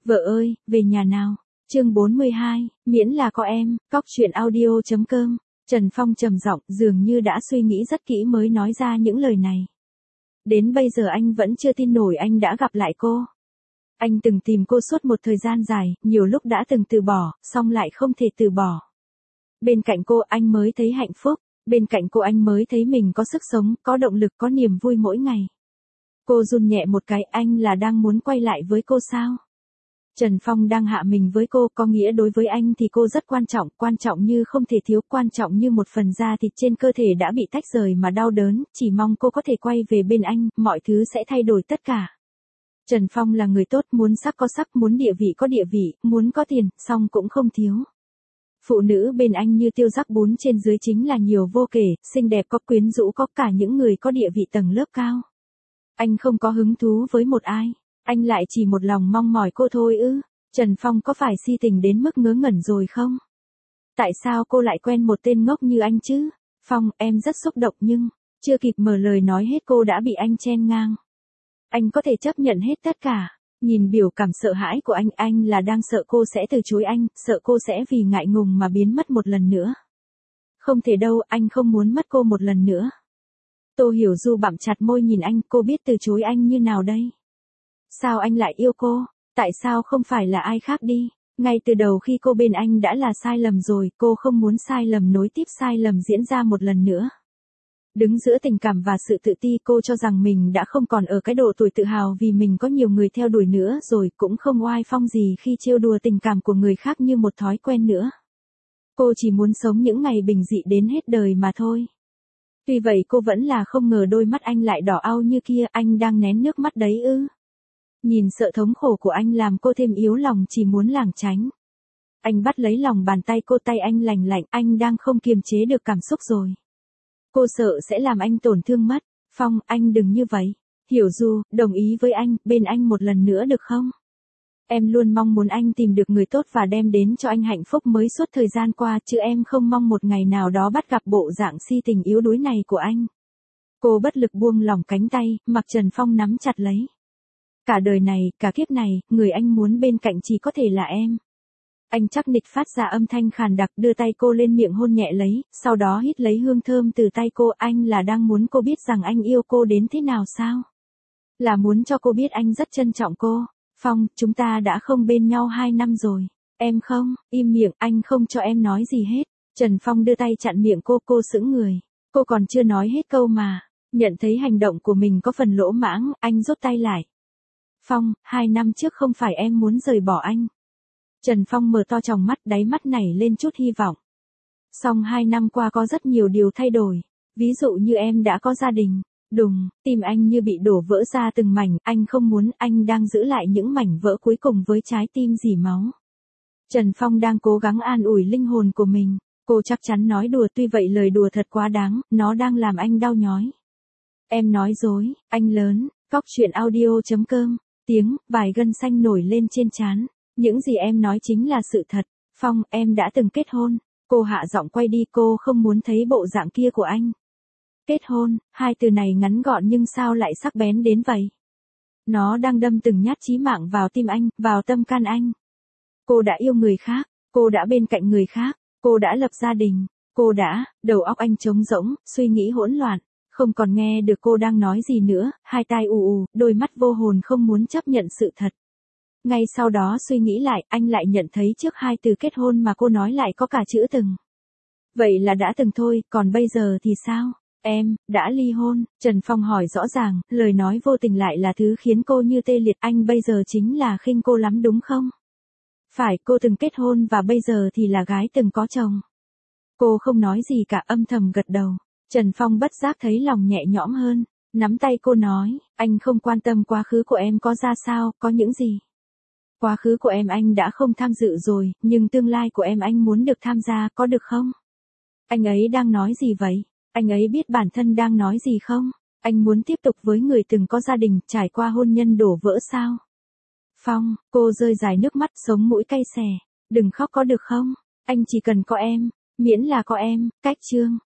Vợ ơi, về nhà nào. Chương 42, miễn là có em, cóc truyện audio.com. Trần Phong trầm giọng, dường như đã suy nghĩ rất kỹ mới nói ra những lời này. Đến bây giờ anh vẫn chưa tin nổi anh đã gặp lại cô. Anh từng tìm cô suốt một thời gian dài, nhiều lúc đã từng từ bỏ, song lại không thể từ bỏ. Bên cạnh cô anh mới thấy hạnh phúc, bên cạnh cô anh mới thấy mình có sức sống, có động lực, có niềm vui mỗi ngày. Cô run nhẹ một cái, anh là đang muốn quay lại với cô sao? Trần Phong đang hạ mình với cô, có nghĩa đối với anh thì cô rất quan trọng như không thể thiếu, quan trọng như một phần da thịt trên cơ thể đã bị tách rời mà đau đớn, chỉ mong cô có thể quay về bên anh, mọi thứ sẽ thay đổi tất cả. Trần Phong là người tốt, muốn sắc có sắc, muốn địa vị có địa vị, muốn có tiền, song cũng không thiếu. Phụ nữ bên anh như tiêu rắc bún trên dưới chính là nhiều vô kể, xinh đẹp có, quyến rũ có, cả những người có địa vị tầng lớp cao. Anh không có hứng thú với một ai, anh lại chỉ một lòng mong mỏi cô thôi ư? Trần Phong có phải si tình đến mức ngớ ngẩn rồi không? Tại sao cô lại quen một tên ngốc như anh chứ? Phong, em rất xúc động nhưng, chưa kịp mở lời nói hết cô đã bị anh chen ngang. Anh có thể chấp nhận hết tất cả. Nhìn biểu cảm sợ hãi của anh là đang sợ cô sẽ từ chối anh, sợ cô sẽ vì ngại ngùng mà biến mất một lần nữa. Không thể đâu, anh không muốn mất cô một lần nữa. Tô Hiểu Du bặm chặt môi nhìn anh, cô biết từ chối anh như nào đây? Sao anh lại yêu cô? Tại sao không phải là ai khác đi? Ngay từ đầu khi cô bên anh đã là sai lầm rồi, cô không muốn sai lầm nối tiếp sai lầm diễn ra một lần nữa. Đứng giữa tình cảm và sự tự ti, cô cho rằng mình đã không còn ở cái độ tuổi tự hào vì mình có nhiều người theo đuổi nữa rồi, cũng không oai phong gì khi trêu đùa tình cảm của người khác như một thói quen nữa. Cô chỉ muốn sống những ngày bình dị đến hết đời mà thôi. Tuy vậy cô vẫn là không ngờ đôi mắt anh lại đỏ au như kia, anh đang nén nước mắt đấy ư? Nhìn sợ thống khổ của anh làm cô thêm yếu lòng, chỉ muốn lảng tránh. Anh bắt lấy lòng bàn tay cô, tay anh lành lạnh, anh đang không kiềm chế được cảm xúc rồi. Cô sợ sẽ làm anh tổn thương mất. Phong, anh đừng như vậy. Hiểu Du, đồng ý với anh, bên anh một lần nữa được không? Em luôn mong muốn anh tìm được người tốt và đem đến cho anh hạnh phúc mới suốt thời gian qua, chứ em không mong một ngày nào đó bắt gặp bộ dạng si tình yếu đuối này của anh. Cô bất lực buông lỏng cánh tay, mặc Trần Phong nắm chặt lấy. Cả đời này, cả kiếp này, người anh muốn bên cạnh chỉ có thể là em. Anh chắc nịch phát ra âm thanh khàn đặc, đưa tay cô lên miệng hôn nhẹ lấy, sau đó hít lấy hương thơm từ tay cô. Anh là đang muốn cô biết rằng anh yêu cô đến thế nào sao? Là muốn cho cô biết anh rất trân trọng cô. Phong, chúng ta đã không bên nhau 2 năm rồi. Em không, im miệng, anh không cho em nói gì hết. Trần Phong đưa tay chặn miệng cô sững người. Cô còn chưa nói hết câu mà. Nhận thấy hành động của mình có phần lỗ mãng, anh rút tay lại. Phong, 2 năm trước không phải em muốn rời bỏ anh. Trần Phong mở to tròng mắt, đáy mắt nảy lên chút hy vọng. Song 2 năm qua có rất nhiều điều thay đổi. Ví dụ như em đã có gia đình. Đùng, tim anh như bị đổ vỡ ra từng mảnh, anh không muốn, anh đang giữ lại những mảnh vỡ cuối cùng với trái tim rỉ máu. Trần Phong đang cố gắng an ủi linh hồn của mình. Cô chắc chắn nói đùa, tuy vậy lời đùa thật quá đáng, nó đang làm anh đau nhói. Em nói dối, anh lớn, cóc truyện audio.com. Tiếng, vài gân xanh nổi lên trên trán. Những gì em nói chính là sự thật. Phong, em đã từng kết hôn. Cô hạ giọng quay đi, cô không muốn thấy bộ dạng kia của anh. Kết hôn, hai từ này ngắn gọn nhưng sao lại sắc bén đến vậy? Nó đang đâm từng nhát chí mạng vào tim anh, vào tâm can anh. Cô đã yêu người khác, cô đã bên cạnh người khác, cô đã lập gia đình, cô đã, đầu óc anh trống rỗng, suy nghĩ hỗn loạn, không còn nghe được cô đang nói gì nữa, hai tai ù, đôi mắt vô hồn không muốn chấp nhận sự thật. Ngay sau đó suy nghĩ lại, anh lại nhận thấy trước hai từ kết hôn mà cô nói lại có cả chữ từng. Vậy là đã từng thôi, còn bây giờ thì sao? Em, đã ly hôn, Trần Phong hỏi rõ ràng, lời nói vô tình lại là thứ khiến cô như tê liệt. Anh bây giờ chính là khinh cô lắm đúng không? Phải, cô từng kết hôn và bây giờ thì là gái từng có chồng. Cô không nói gì cả, âm thầm gật đầu. Trần Phong bất giác thấy lòng nhẹ nhõm hơn, nắm tay cô nói, anh không quan tâm quá khứ của em có ra sao, có những gì. Quá khứ của em anh đã không tham dự rồi, nhưng tương lai của em anh muốn được tham gia, có được không? Anh ấy đang nói gì vậy? Anh ấy biết bản thân đang nói gì không? Anh muốn tiếp tục với người từng có gia đình, trải qua hôn nhân đổ vỡ sao? Phong, cô rơi dài nước mắt, sống mũi cay xè. Đừng khóc có được không? Anh chỉ cần có em, miễn là có em, cách chương.